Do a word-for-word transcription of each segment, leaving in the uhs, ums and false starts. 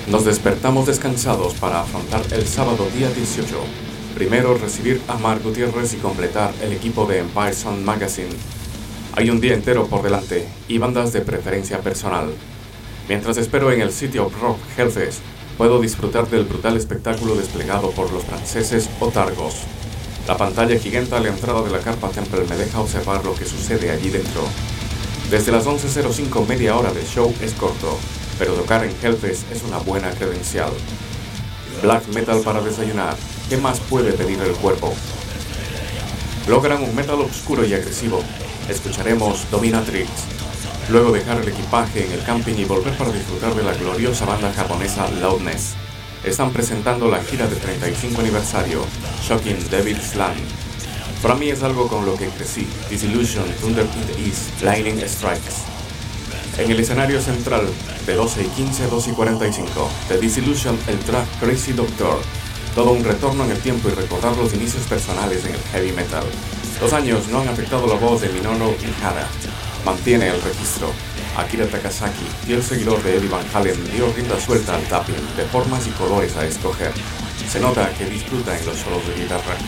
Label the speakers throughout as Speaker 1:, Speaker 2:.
Speaker 1: Nos despertamos descansados para afrontar el sábado día dieciocho. Primero recibir a Mark Gutiérrez y completar el equipo de Empire Sound Magazine. Hay un día entero por delante y bandas de preferencia personal. Mientras espero en el City of Rock Hellfest, puedo disfrutar del brutal espectáculo desplegado por los franceses Otargos. La pantalla gigante a la entrada de la Carpa Temple me deja observar lo que sucede allí dentro. Desde las once cero cinco media hora de show es corto, pero tocar en Hellfest es una buena credencial. Black metal para desayunar, ¿qué más puede pedir el cuerpo? Logran un metal oscuro y agresivo. Escucharemos Dominatrix. Luego dejar el equipaje en el camping y volver para disfrutar de la gloriosa banda japonesa Loudness. Están presentando la gira de treinta y cinco aniversario, Shocking Devil's Land. Para mí es algo con lo que crecí, Disillusion, Thunder in the East, Lightning Strikes. En el escenario central, de doce y quince a dos y cuarenta y cinco, de Disillusion, el track Crazy Doctor. Todo un retorno en el tiempo y recordar los inicios personales en el heavy metal. Los años no han afectado la voz de Minoru Mihara. Mantiene el registro. Akira Takasaki, fiel seguidor de Eddie Van Halen, dio rienda suelta al tapping de formas y colores a escoger. Se nota que disfruta en los solos de guitarra.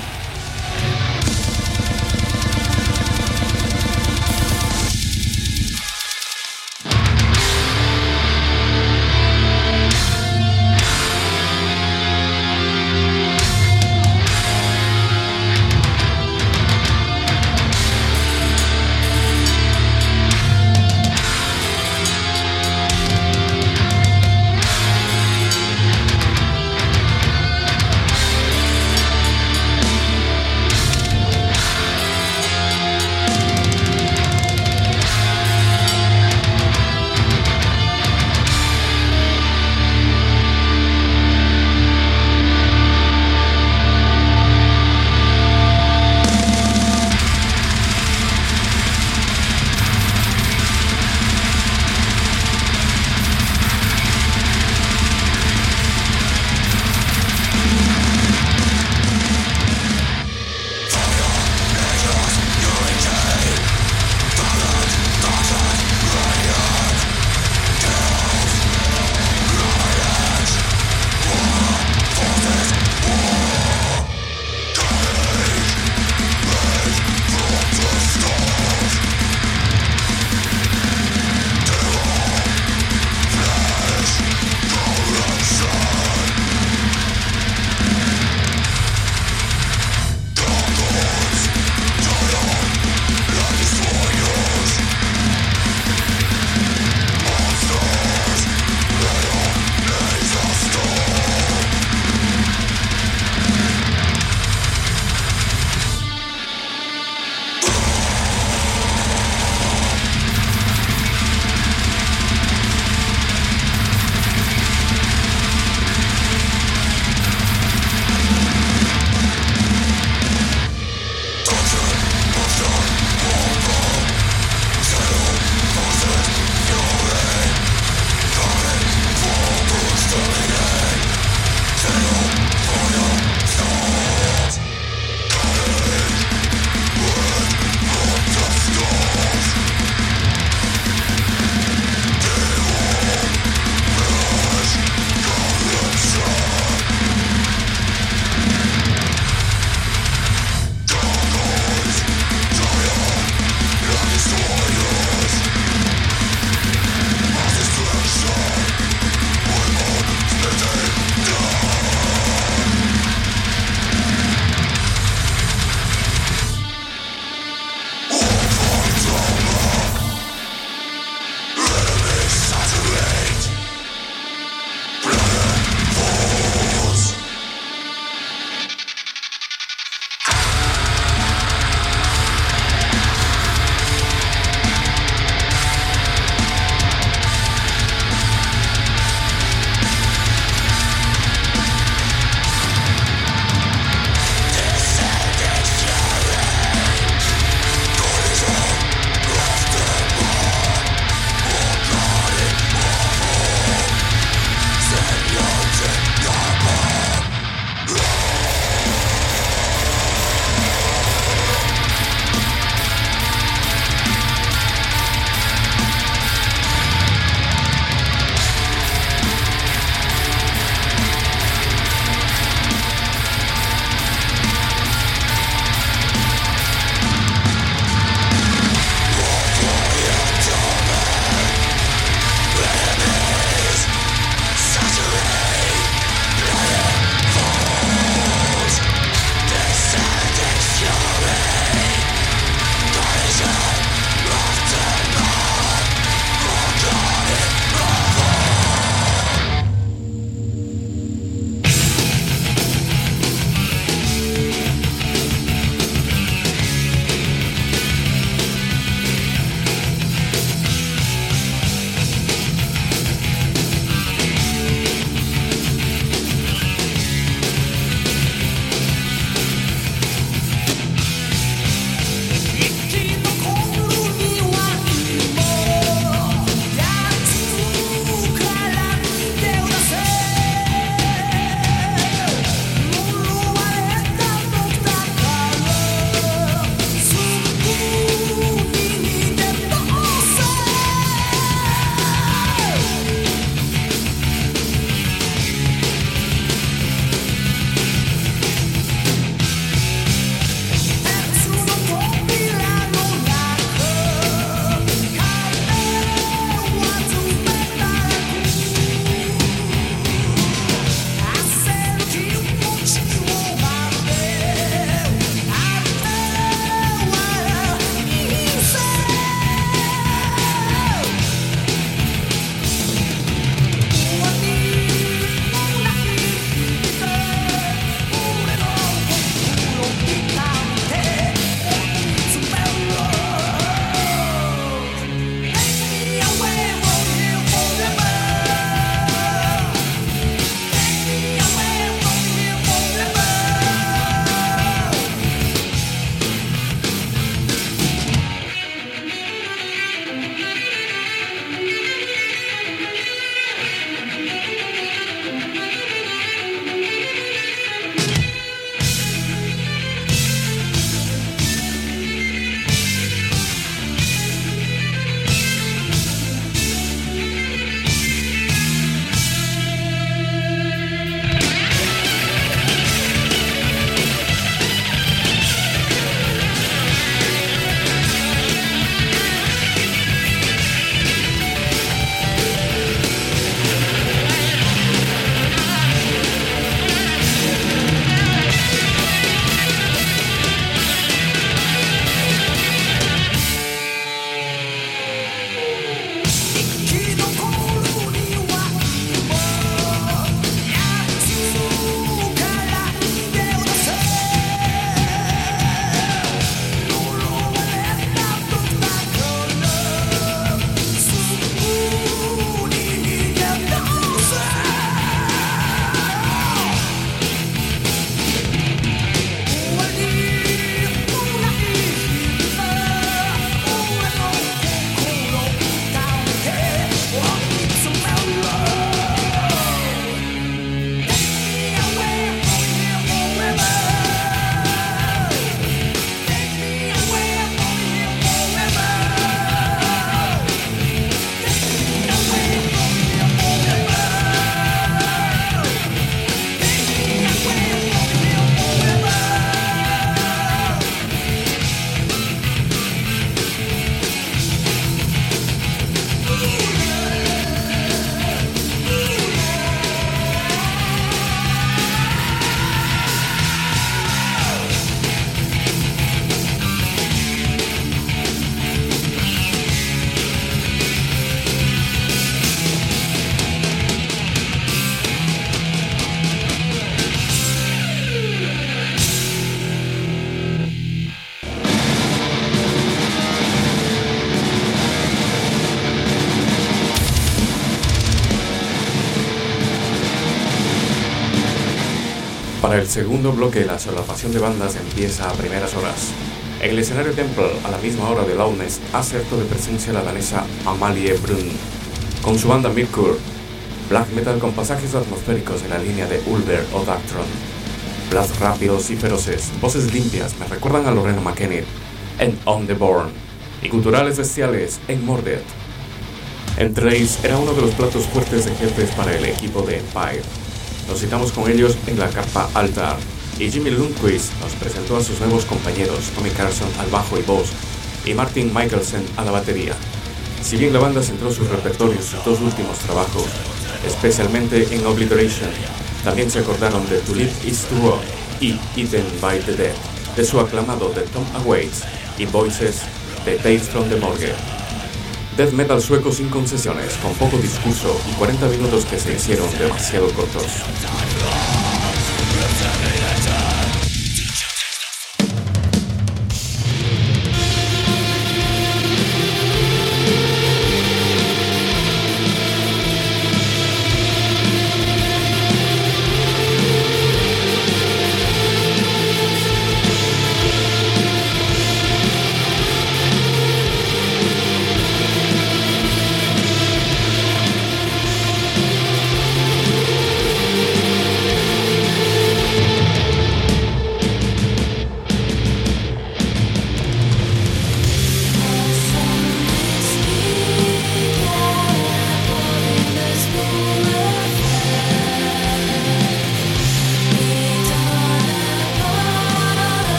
Speaker 1: Para el segundo bloque, la solapación de bandas empieza a primeras horas. En el escenario Temple, a la misma hora de Loudness, hace acto de presencia la danesa Amalie Brun, con su banda Mercure, black metal con pasajes atmosféricos en la línea de Ulver o Darktron. Blasts rápidos y feroces, voces limpias me recuerdan a Lorena McKennitt en On the Born, y guturales bestiales en Mordred. Entrace era uno de los platos fuertes de jefes para el equipo de Empire. Nos citamos con ellos en la carpa Altar, y Jimmy Lundquist nos presentó a sus nuevos compañeros, Tommy Carson al bajo y voz, y Martin Michelsen a la batería. Si bien la banda centró su repertorio en sus dos últimos trabajos, especialmente en Obliteration, también se acordaron de To Live Is To Rock y Eaten by the Dead, de su aclamado The Tomb Awaits y Voices de Tales from the Morgue. Death metal sueco sin concesiones, con poco discurso y cuarenta minutos que se hicieron demasiado cortos.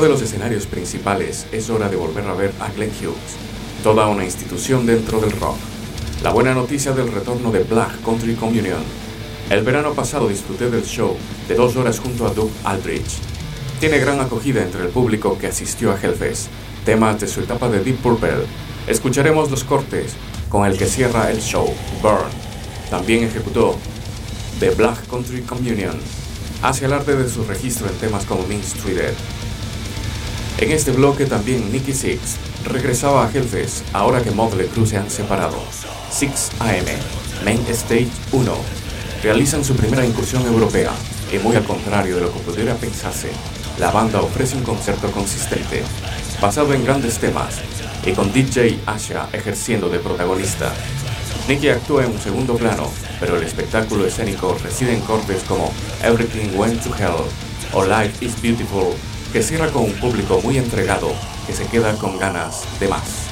Speaker 1: de los escenarios principales, es hora de volver a ver a Glenn Hughes, toda una institución dentro del rock. La buena noticia del retorno de Black Country Communion. El verano pasado disfruté del show de dos horas junto a Doug Aldrich. Tiene gran acogida entre el público que asistió a Hellfest. Temas de su etapa de Deep Purple. Escucharemos los cortes con el que cierra el show, Burn. También ejecutó The Black Country Communion. Hace alarde de su registro en temas como Mean Streeted. En este bloque también Nikki Sixx regresaba a Hellfest ahora que Mötley Crüe se han separado. six a eme, Main Stage uno. Realizan su primera incursión europea y muy al contrario de lo que pudiera pensarse, la banda ofrece un concierto consistente, basado en grandes temas y con D J Asha ejerciendo de protagonista. Nikki actúa en un segundo plano, pero el espectáculo escénico reside en cortes como Everything Went to Hell o Life is Beautiful, que cierra con un público muy entregado que se queda con ganas de más.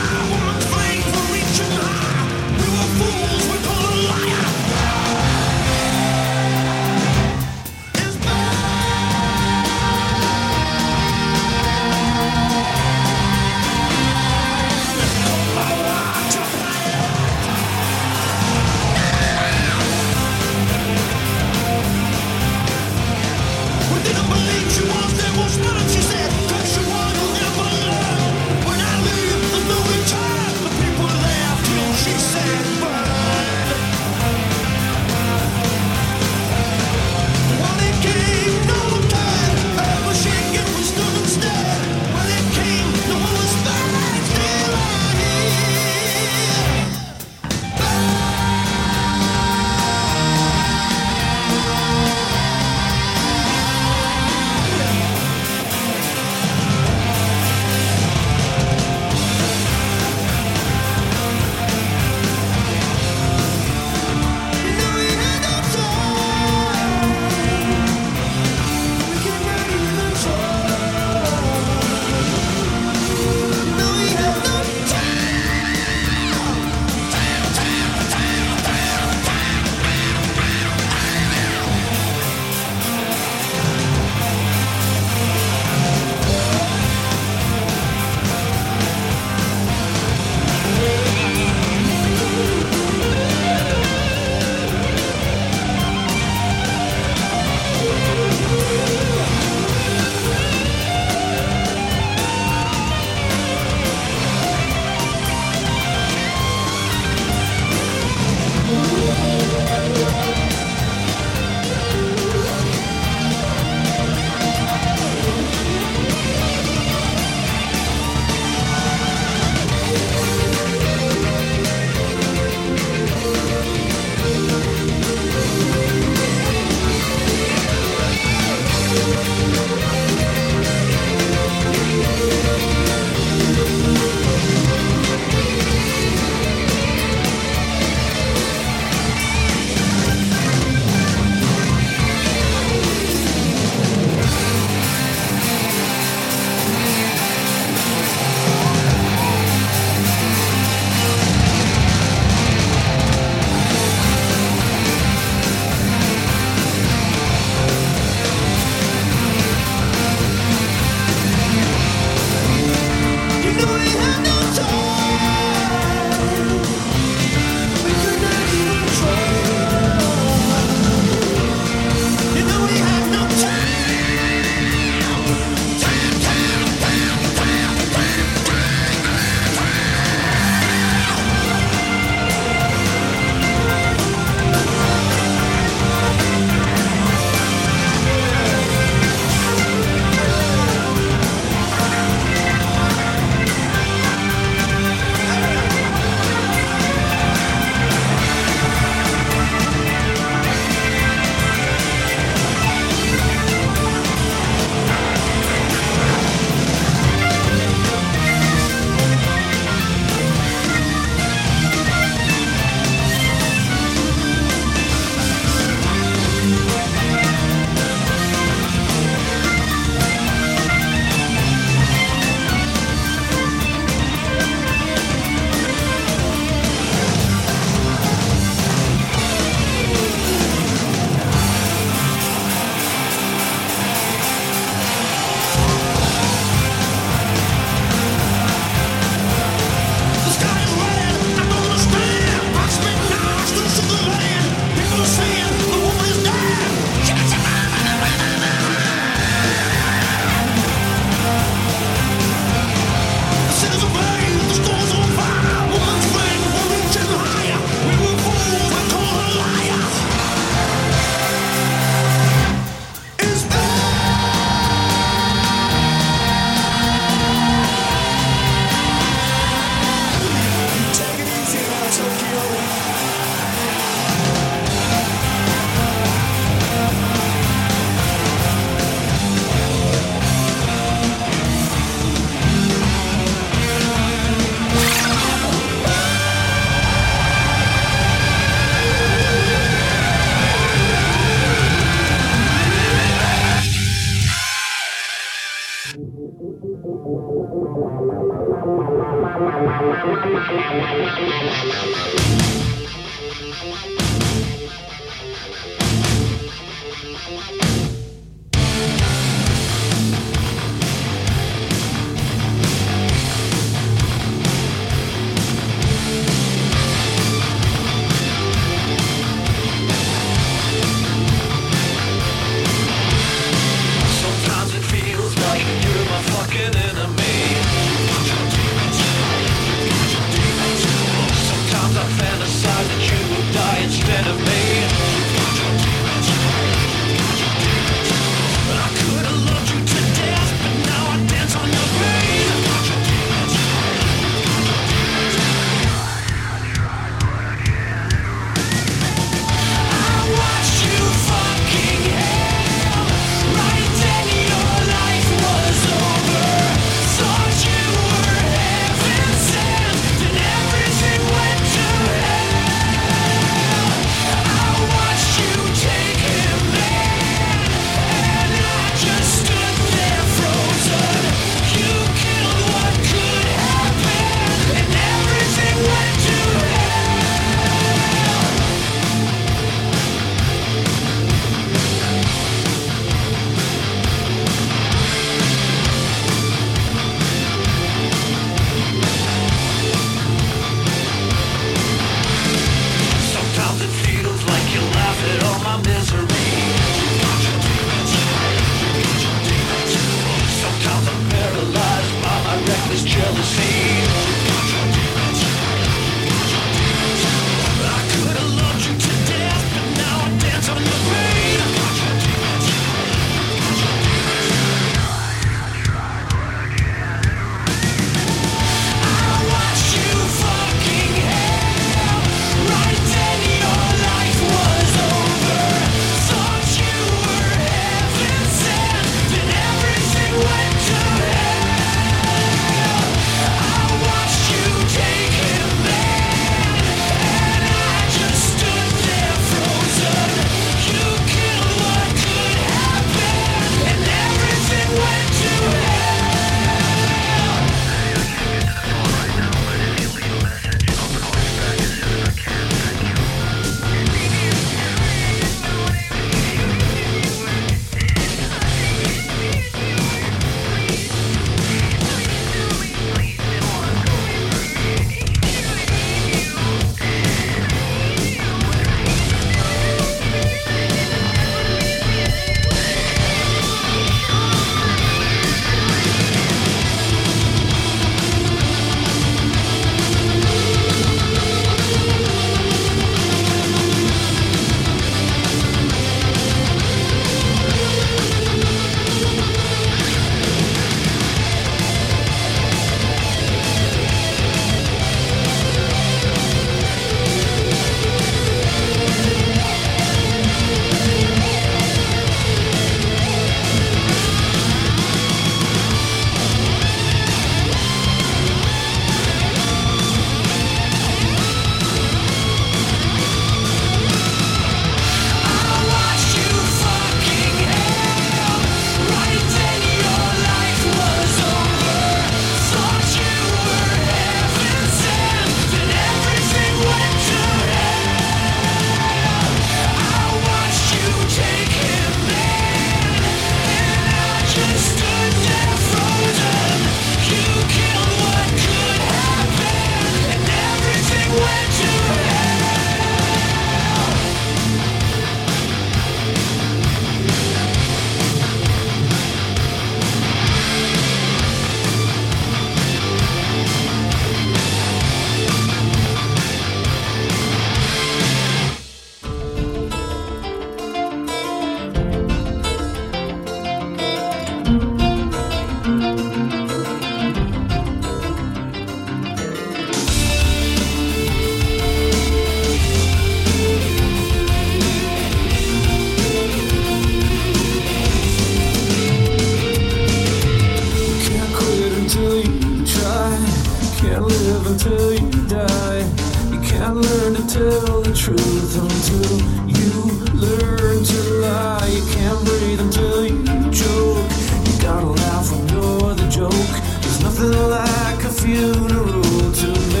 Speaker 2: Nothing like a funeral to me.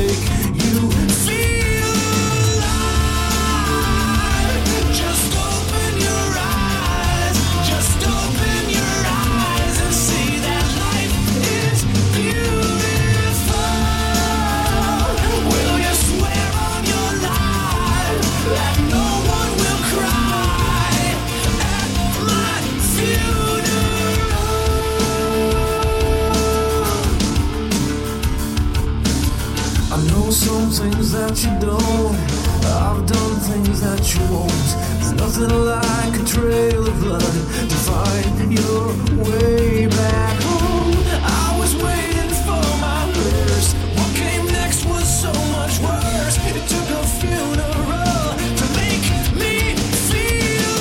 Speaker 2: that you don't. I've done things that you won't. There's nothing like a trail of blood to find your way back home. I was waiting for my verse. What came next was so much worse. It took a funeral to make me feel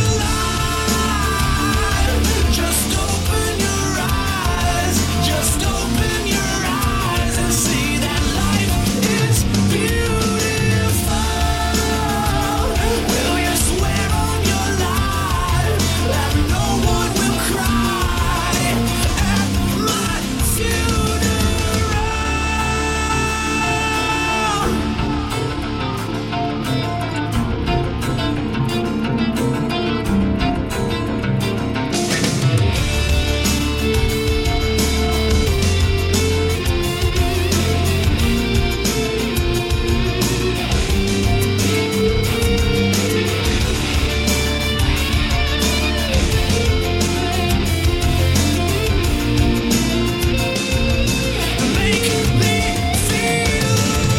Speaker 2: alive. Just open your eyes. Just open your eyes and see that life is beautiful. Will you swear on your life that no one will cry at my funeral? Make me feel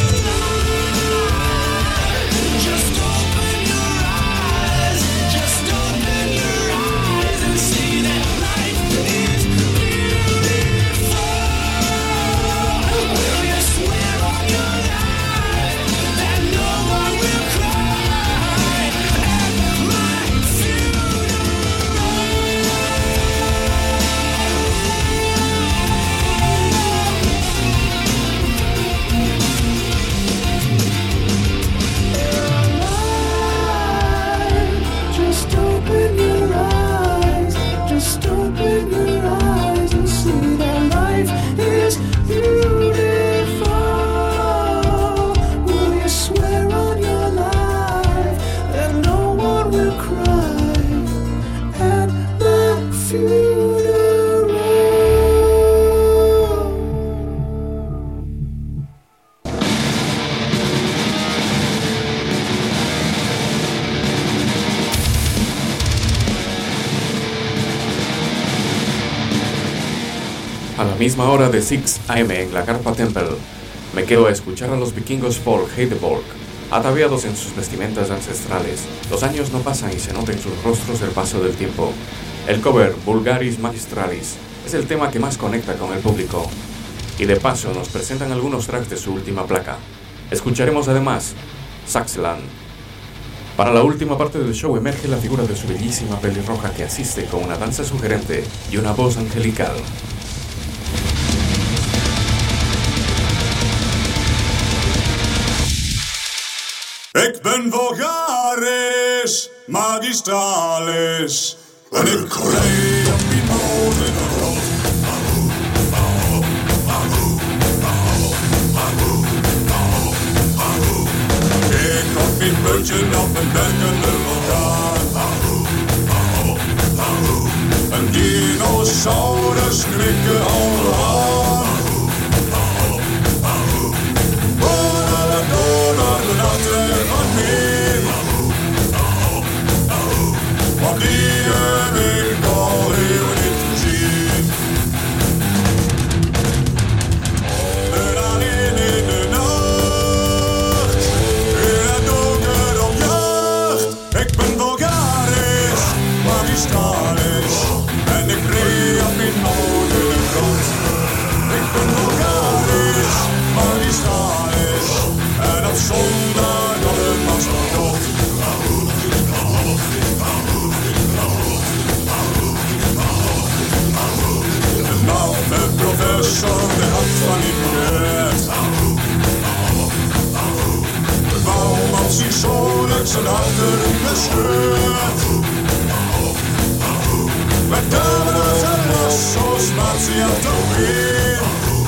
Speaker 2: alive. Just open your eyes. Just open your eyes and see that life is beautiful. Will you swear on your life that no one will cry at my funeral? Just open your eyes, just open your eyes and see that life is beautiful. Will you swear on your life that no one will cry at my funeral?
Speaker 1: A la misma hora de seis a eme en la Carpa Temple, me quedo a escuchar a los vikingos por Heideborg, ataviados en sus vestimentas ancestrales. Los años no pasan y se nota en sus rostros el paso del tiempo. El cover Vulgaris Magistralis es el tema que más conecta con el público. Y de paso nos presentan algunos tracks de su última placa. Escucharemos además Saxland. Para la última parte del show emerge la figura de su bellísima pelirroja que asiste con una danza sugerente y una voz angelical.
Speaker 3: Ik ben vulgaris, magistralis. En ik rij op die molen rond. Ik had mijn puntje op een werkende vulkaan. En dinosaurus schrikken al aan. Door naar de nachten van meer. Want die heb ik al heel niet gezien. En alleen in de nacht, in het donker op jacht. Ik ben vulgaris, magistralis. En ik reed op mijn oude grond. Ik ben vulgaris, magistralis. En op zondag op het mastodon. Nou, de professor, de had van niet gered. Waarom als hij zo lekker zijn achteren gescheurd? Met camera's en lassos maakt hij af te weer.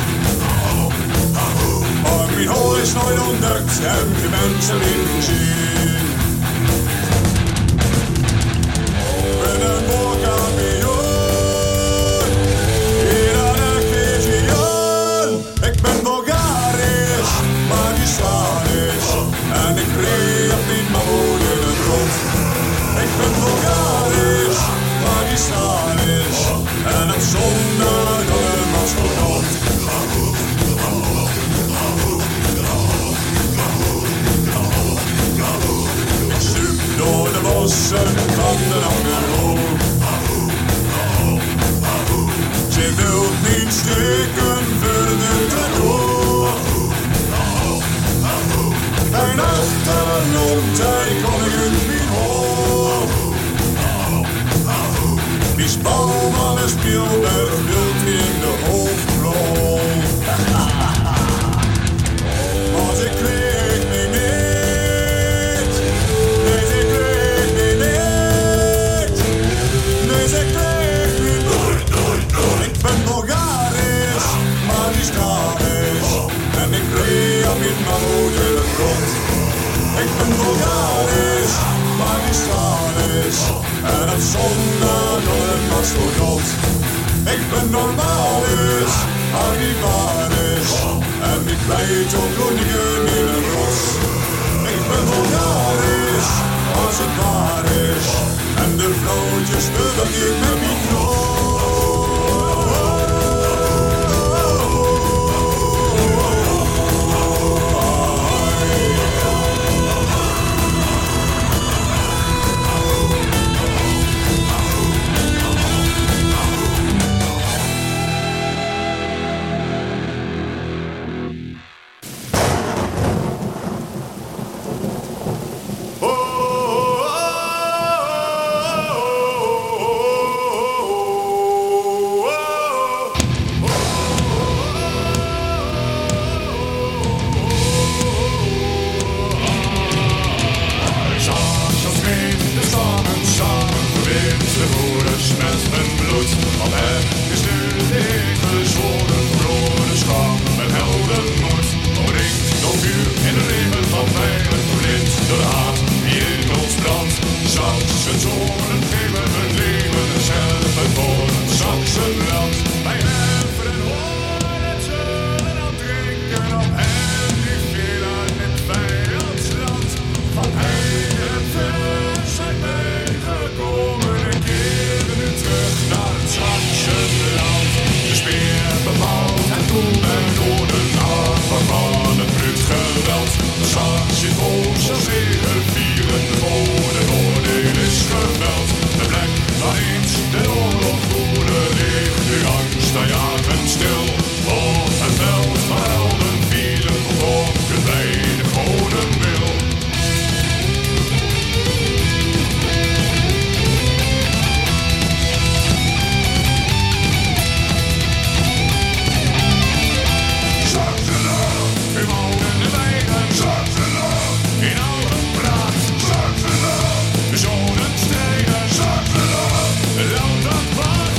Speaker 3: Maar mijn hol is nooit ontdekt en geen mensen in gezien. Ben een boorkampioen, hier aan een keertje Jan. Ik ben vulgaris, magistralis. En ik reed op mijn moed in het rond. Ik ben vulgaris, magistralis. En op zondag op een mastodon. Wie Bouwman en Spielberg wilt wie in de hoofdrol. Maar ze kreeg me niet. Nee, ze kreeg me niet. Nee, ze kreeg me nooit, nooit, nooit. Ik ben Bulgarisch, maar die Scottish. En ik reed op in mijn moeder rond. Ik ben Bulgarisch, maar die Scottish. En op zondag door het mastodont. Ik ben normalisch, maar niet waar is. En ik weet ook koningin in een rots. Ik ben Bulgarisch, als het waar is. En de vrouwtjes willen ik met mijn knoop.
Speaker 2: Land dat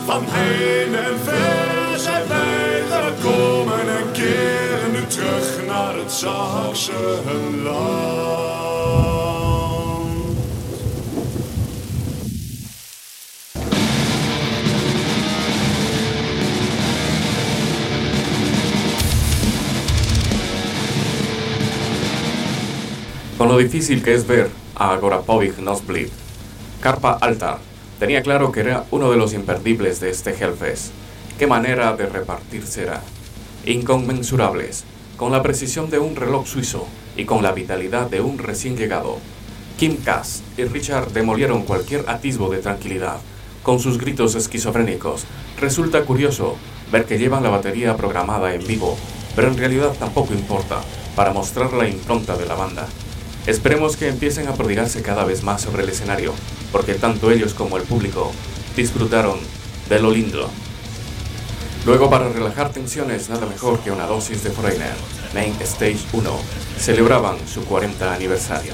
Speaker 3: van heen en ver zijn wij gekomen en keren nu terug naar het Saksenland.
Speaker 1: Con lo difícil que es ver a Agorapovich Nosblid, Carpa Alta tenía claro que era uno de los imperdibles de este Hellfest. Qué manera de repartirse era. Inconmensurables, con la precisión de un reloj suizo y con la vitalidad de un recién llegado. Kim Cass y Richard demolieron cualquier atisbo de tranquilidad con sus gritos esquizofrénicos. Resulta curioso ver que llevan la batería programada en vivo, pero en realidad tampoco importa, para mostrar la impronta de la banda. Esperemos que empiecen a prodigarse cada vez más sobre el escenario, porque tanto ellos como el público disfrutaron de lo lindo. Luego, para relajar tensiones, nada mejor que una dosis de Foreigner. Main Stage uno celebraban su cuarenta aniversario.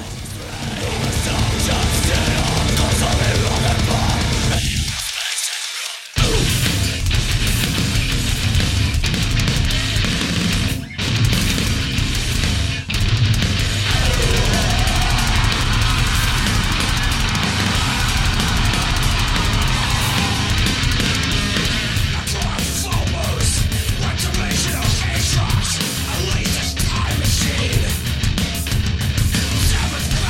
Speaker 2: Seventh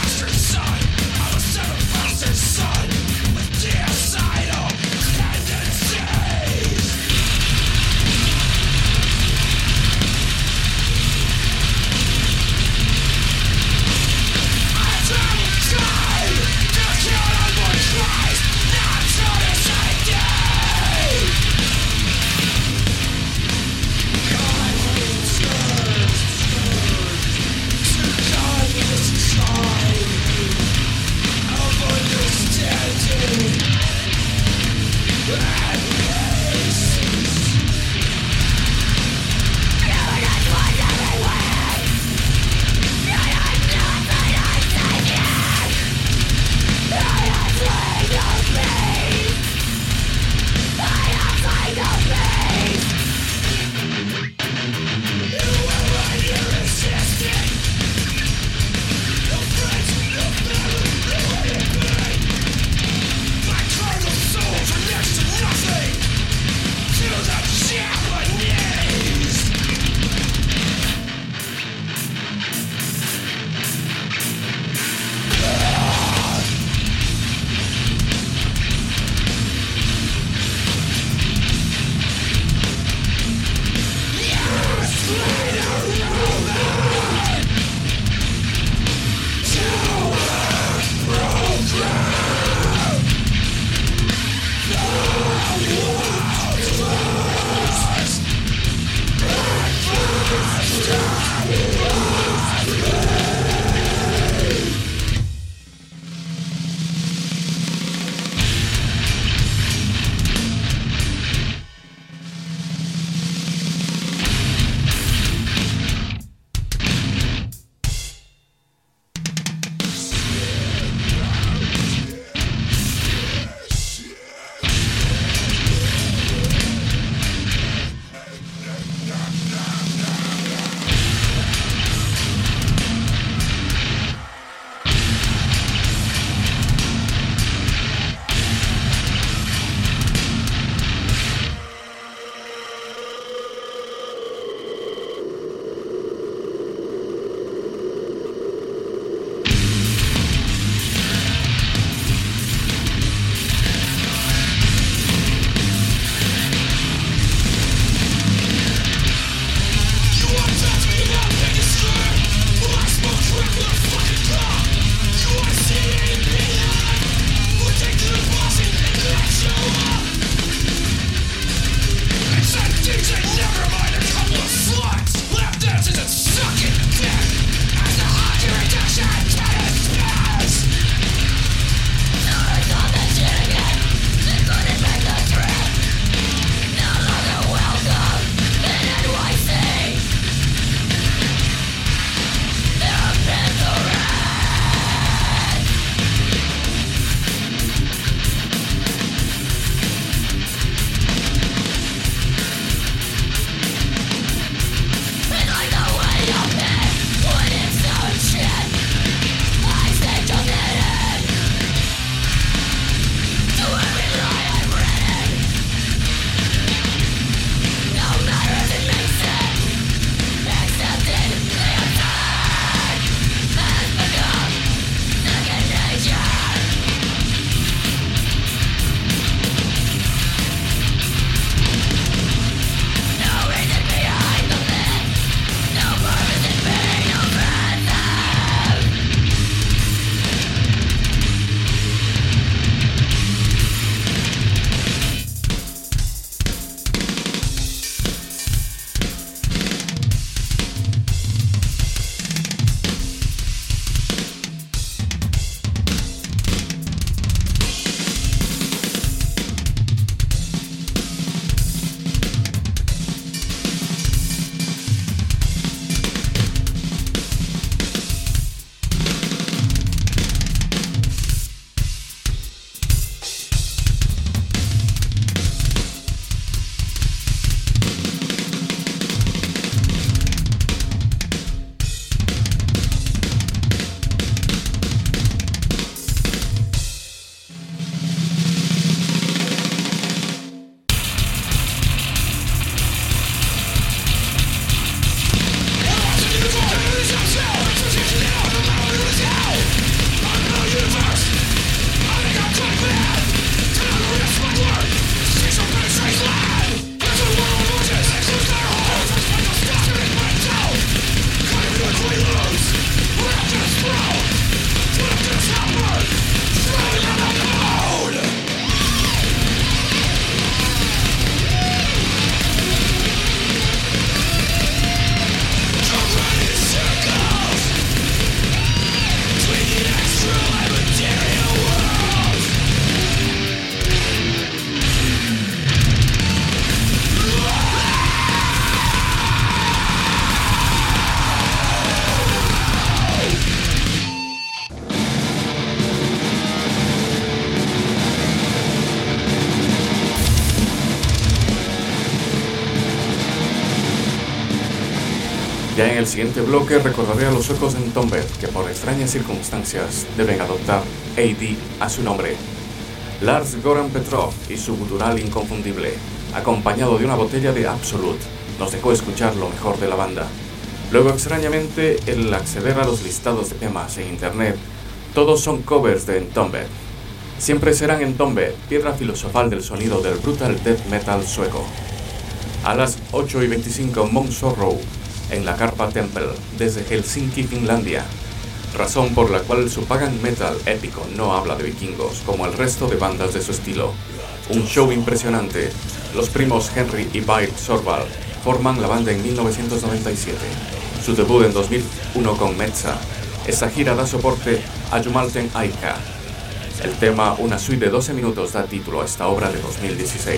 Speaker 1: Ya en el siguiente bloque recordaré a los suecos en Entombed que por extrañas circunstancias deben adoptar A D a su nombre. Lars Goran Petrov y su gutural inconfundible, acompañado de una botella de Absolut, nos dejó escuchar lo mejor de la banda. Luego, extrañamente, el acceder a los listados de temas en internet, todos son covers de Entombed. Siempre serán Entombed, piedra filosofal del sonido del brutal death metal sueco. A las ocho y veinticinco Mount Sorrow, en la Carpa Temple, desde Helsinki, Finlandia. Razón por la cual su pagan metal épico no habla de vikingos, como el resto de bandas de su estilo. Un show impresionante. Los primos Henry y Byrd Sorvald forman la banda en mil novecientos noventa y siete. Su debut en dos mil uno con Metza. Esta gira da soporte a Jumalten Aika. El tema, una suite de doce minutos, da título a esta obra de dos mil dieciséis.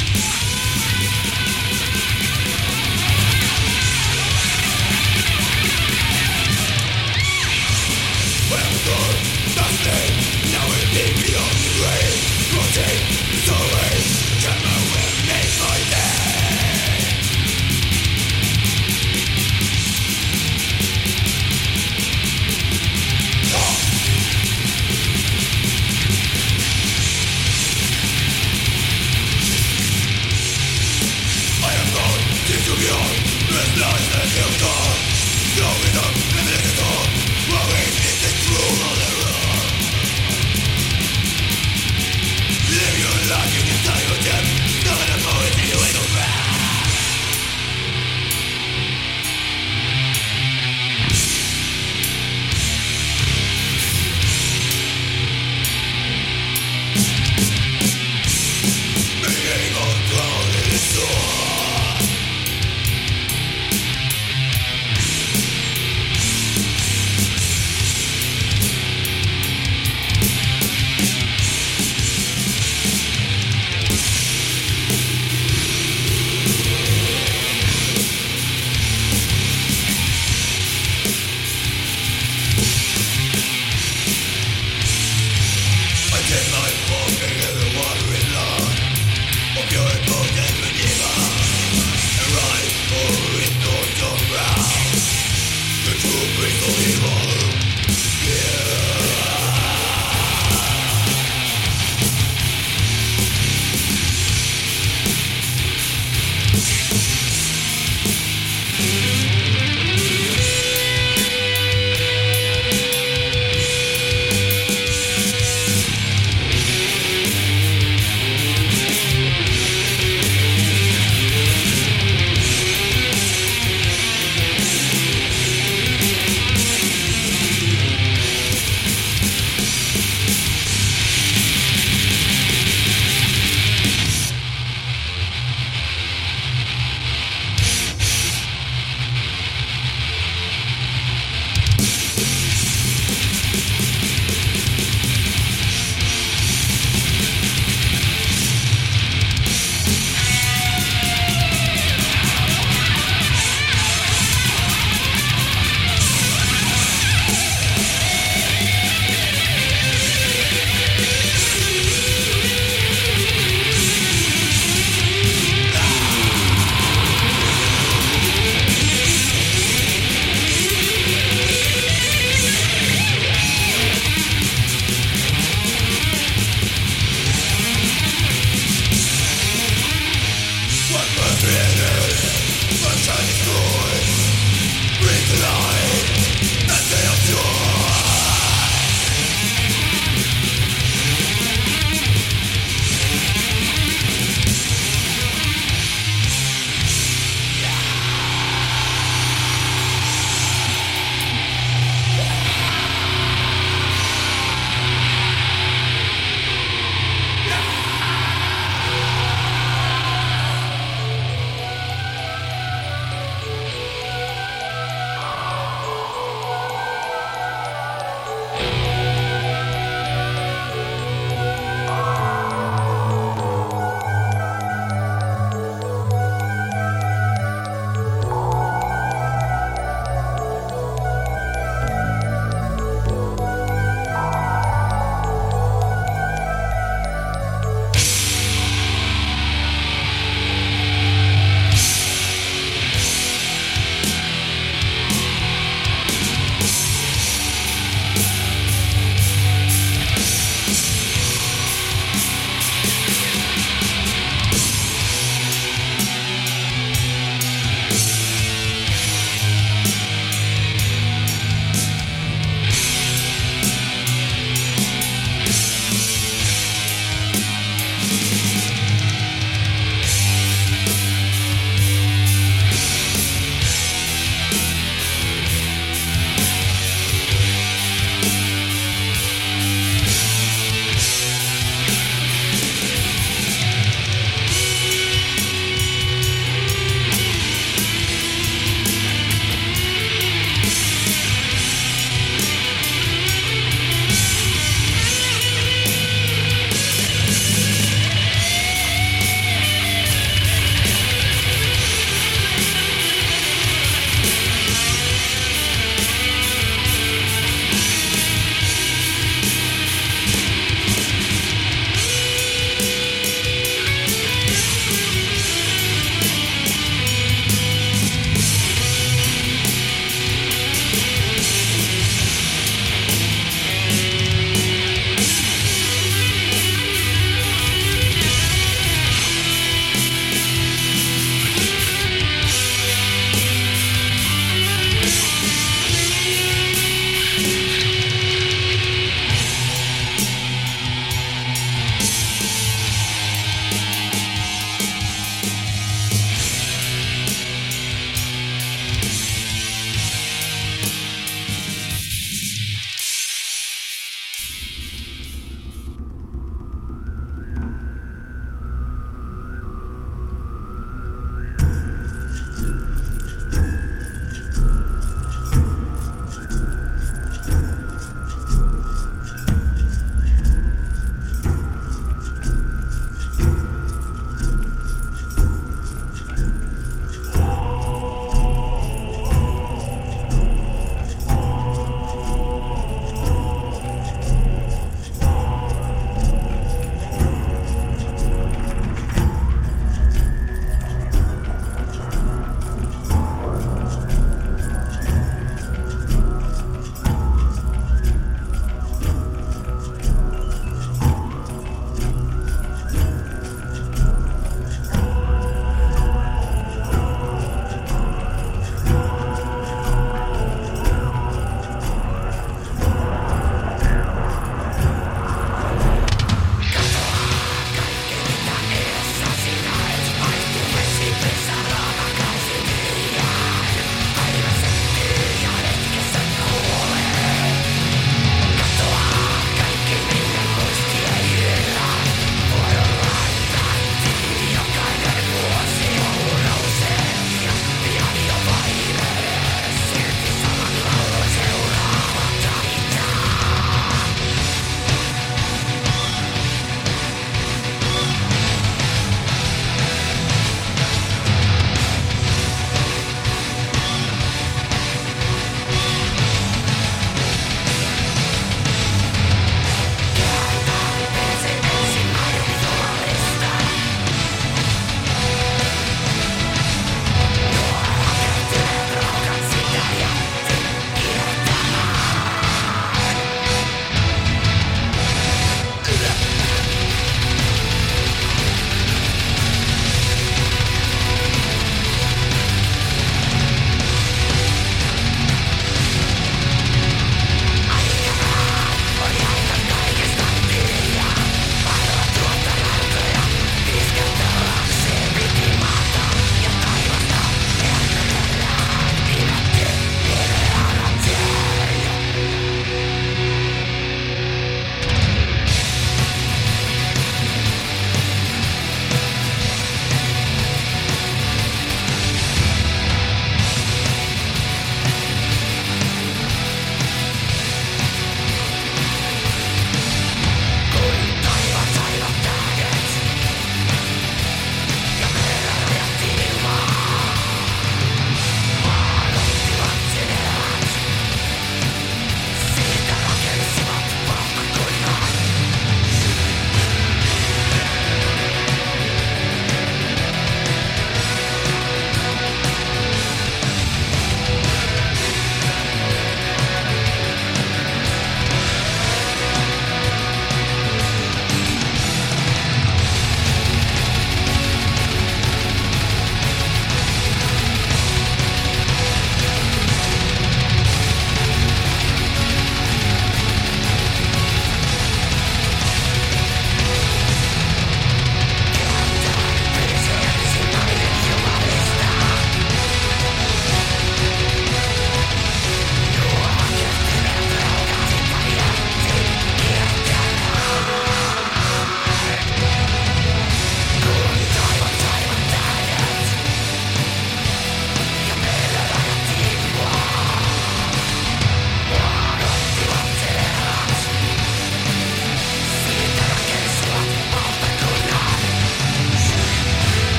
Speaker 2: We'll be right back.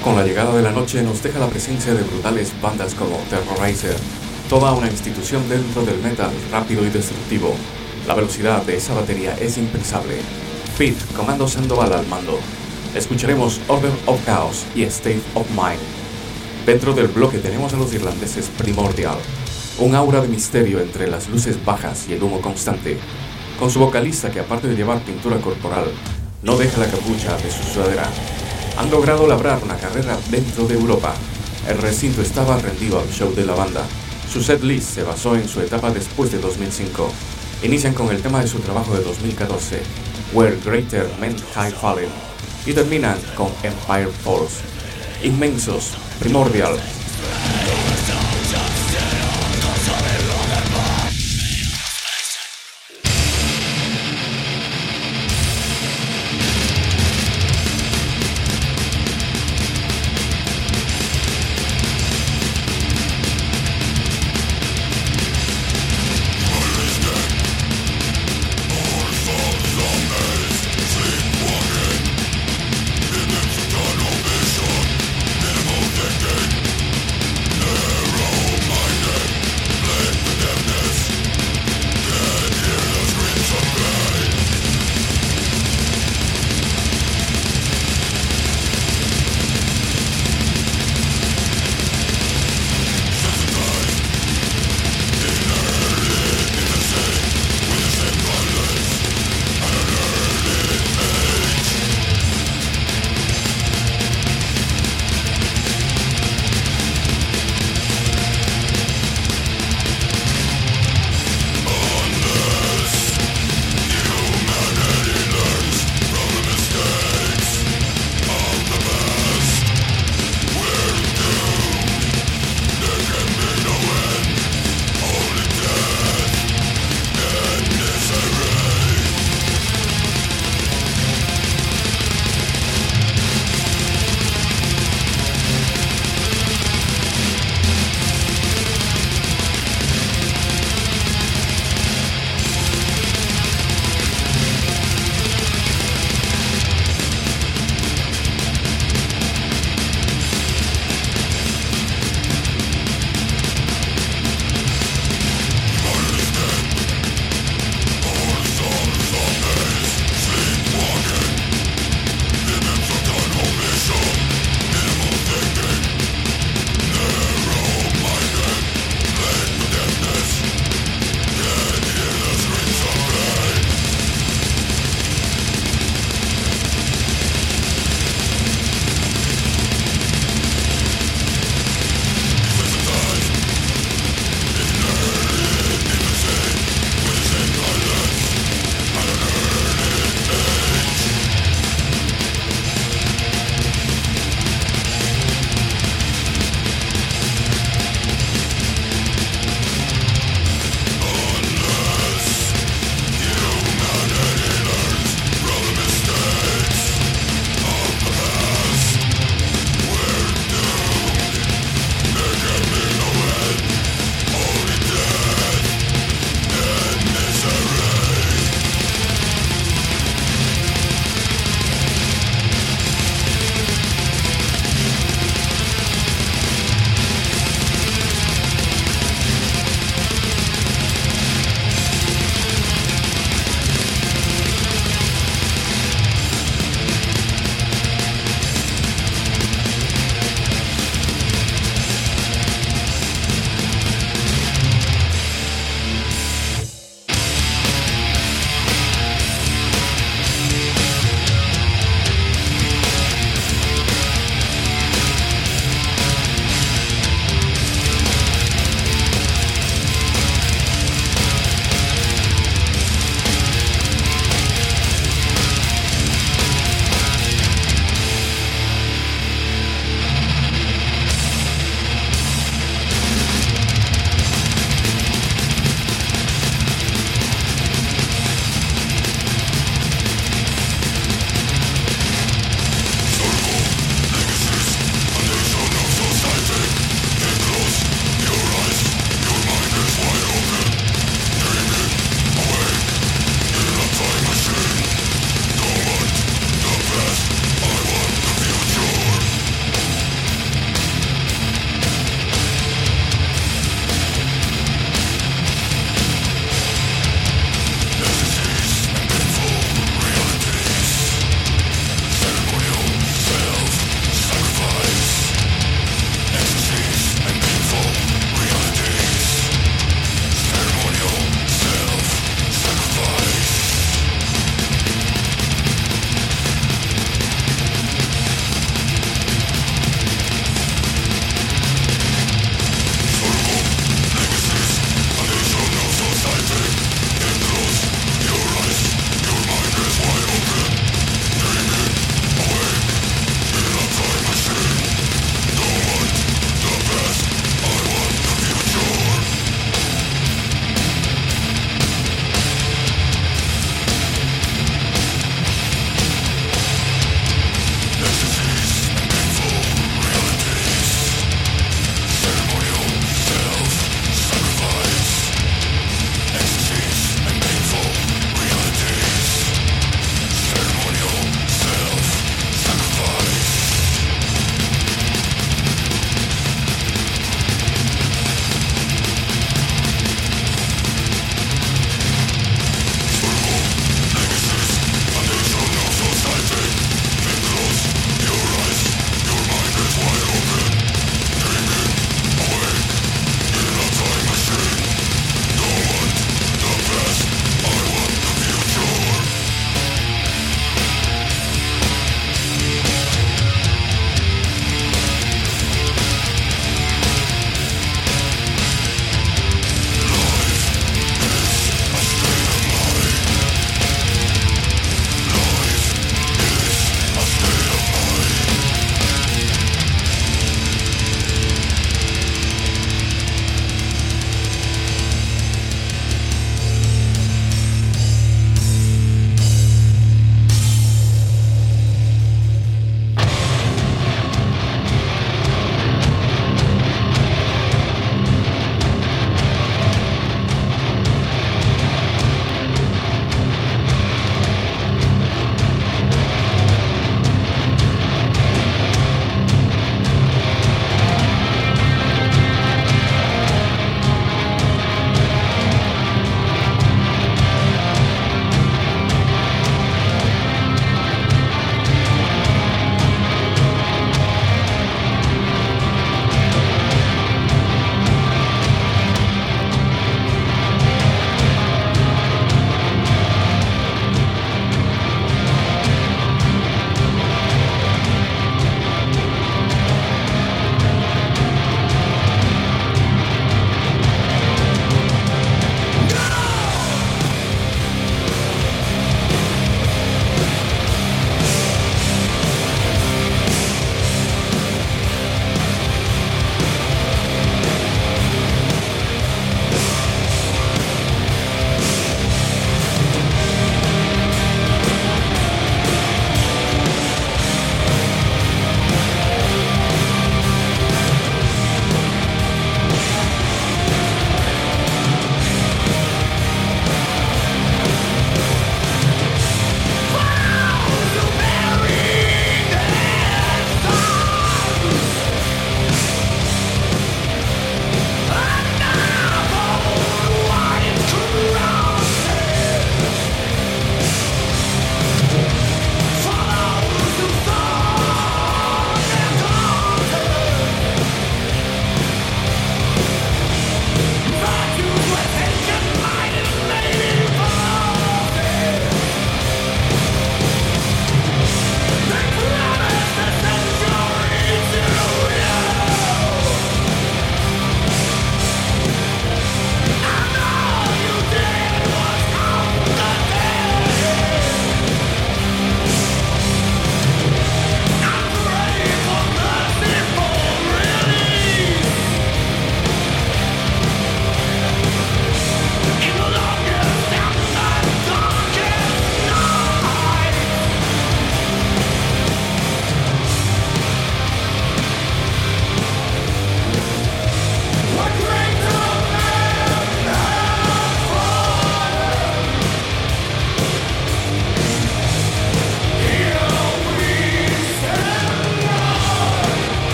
Speaker 1: Con la llegada de la noche nos deja la presencia de brutales bandas como Terrorizer, toda una institución dentro del metal rápido y destructivo. La velocidad de esa batería es impensable. Pete, Comando Sandoval al mando. Escucharemos Order of Chaos y State of Mind. Dentro del bloque tenemos a los irlandeses Primordial, un aura de misterio entre las luces bajas y el humo constante, con su vocalista que aparte de llevar pintura corporal, no deja la capucha de su sudadera. Han logrado labrar una carrera dentro de Europa. El recinto estaba rendido al show de la banda. Su setlist se basó en su etapa después de dos mil cinco. Inician con el tema de su trabajo de dos mil catorce, Where Greater Men Have Fallen, y terminan con Empire Falls. Inmensos, Primordial.
Speaker 3: Minimal decay.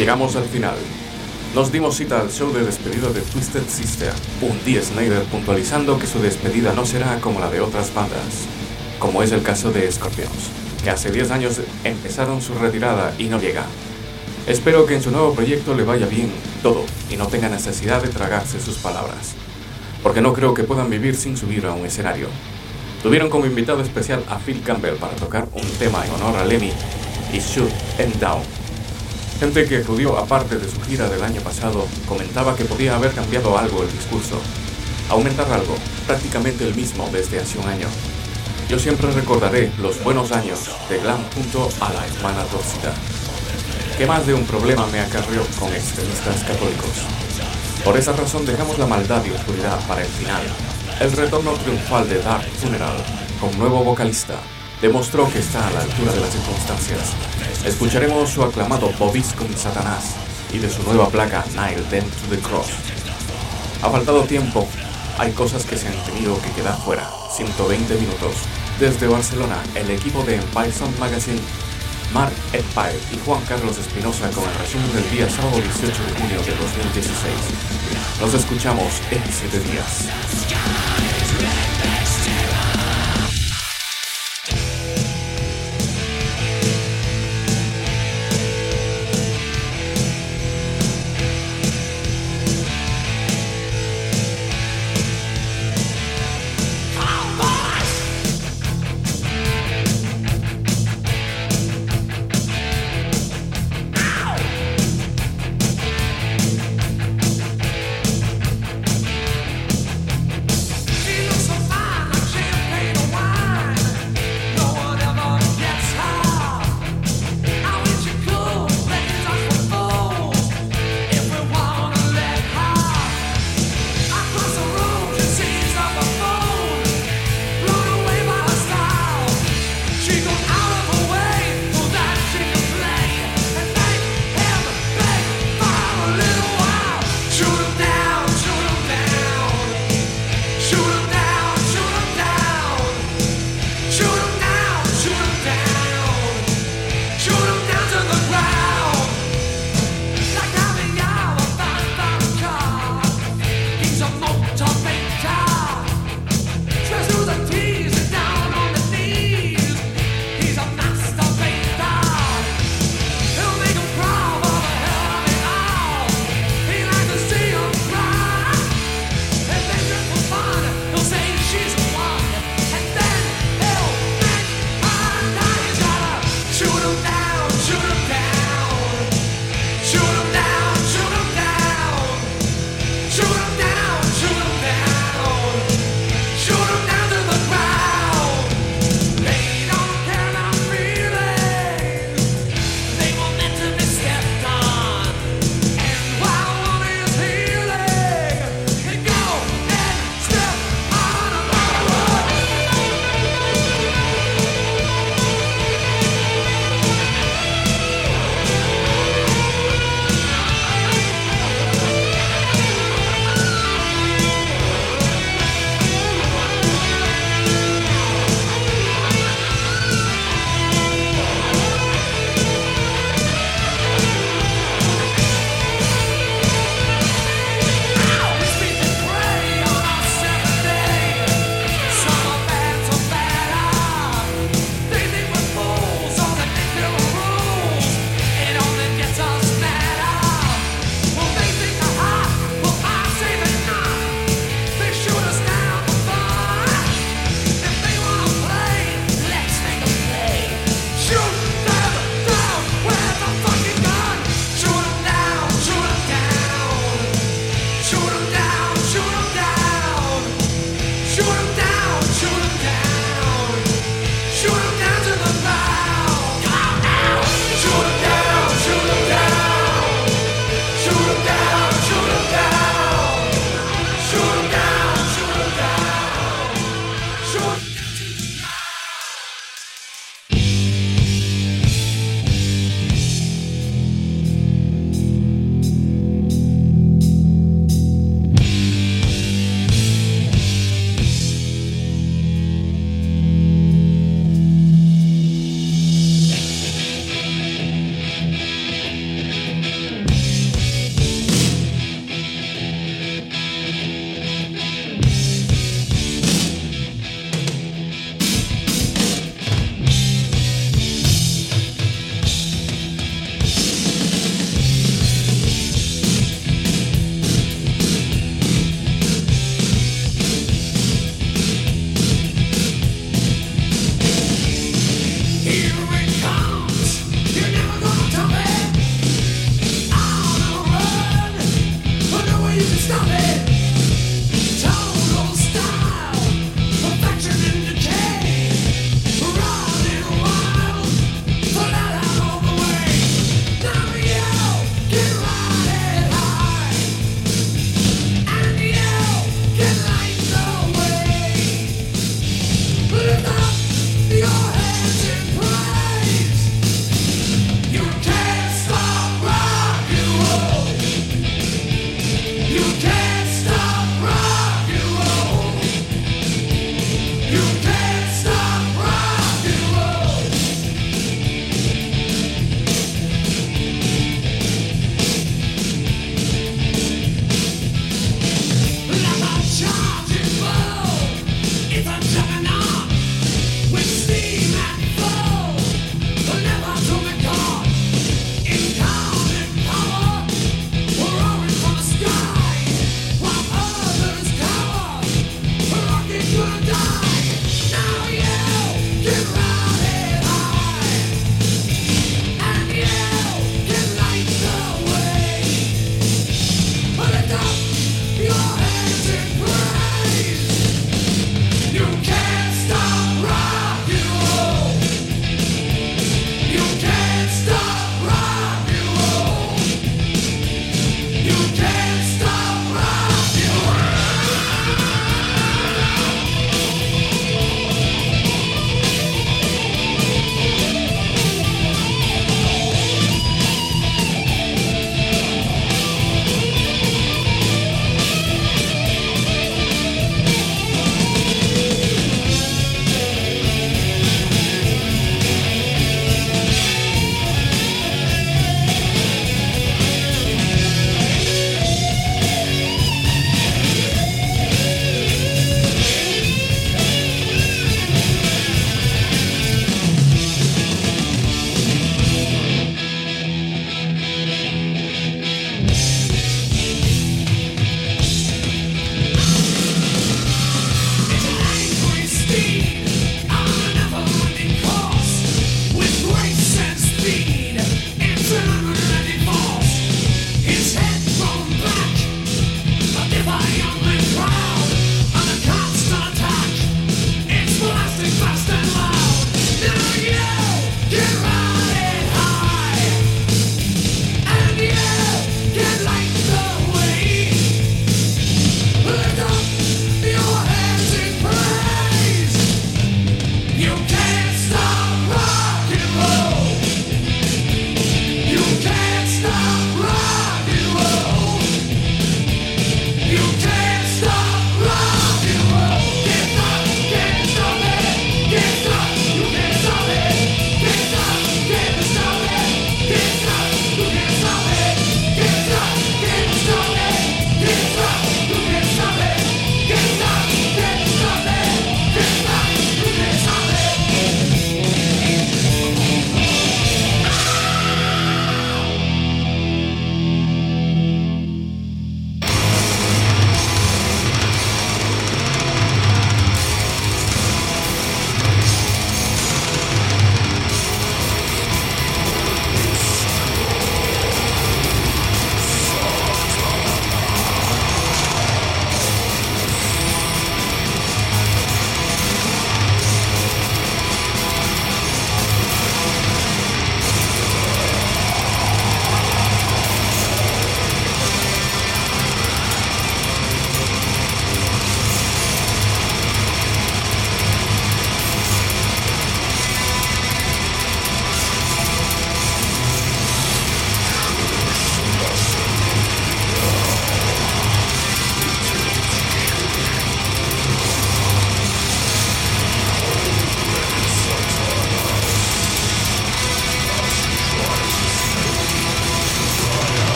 Speaker 1: Llegamos al final. Nos dimos cita al show de despedida de Twisted Sister, un Dee Snider puntualizando que su despedida no será como la de otras bandas, como es el caso de Scorpions, que hace diez años empezaron su retirada y no llega. Espero que en su nuevo proyecto le vaya bien todo y no tenga necesidad de tragarse sus palabras, porque no creo que puedan vivir sin subir a un escenario. Tuvieron como invitado especial a Phil Campbell para tocar un tema en honor a Lemmy y Shoot 'Em Down. Gente que acudió aparte de su gira del año pasado comentaba que podía haber cambiado algo el discurso, aumentar algo, prácticamente el mismo desde hace un año. Yo siempre recordaré los buenos años de Glam junto a la hermana torcida, que más de un problema me acarreó con extremistas católicos. Por esa razón dejamos la maldad y oscuridad para el final. El retorno triunfal de Dark Funeral, con nuevo vocalista, demostró que está a la altura de las circunstancias. Escucharemos su aclamado Bobis con Satanás y de su nueva placa Nail Them to the Cross. Ha faltado tiempo, hay cosas que se han tenido que quedar fuera. ciento veinte minutos. Desde Barcelona, el equipo de Empire Sound Magazine, Mark Empire y Juan Carlos Espinosa con el resumen del día sábado dieciocho de junio de dos mil dieciséis. Nos escuchamos en siete días.
Speaker 2: Feel so You can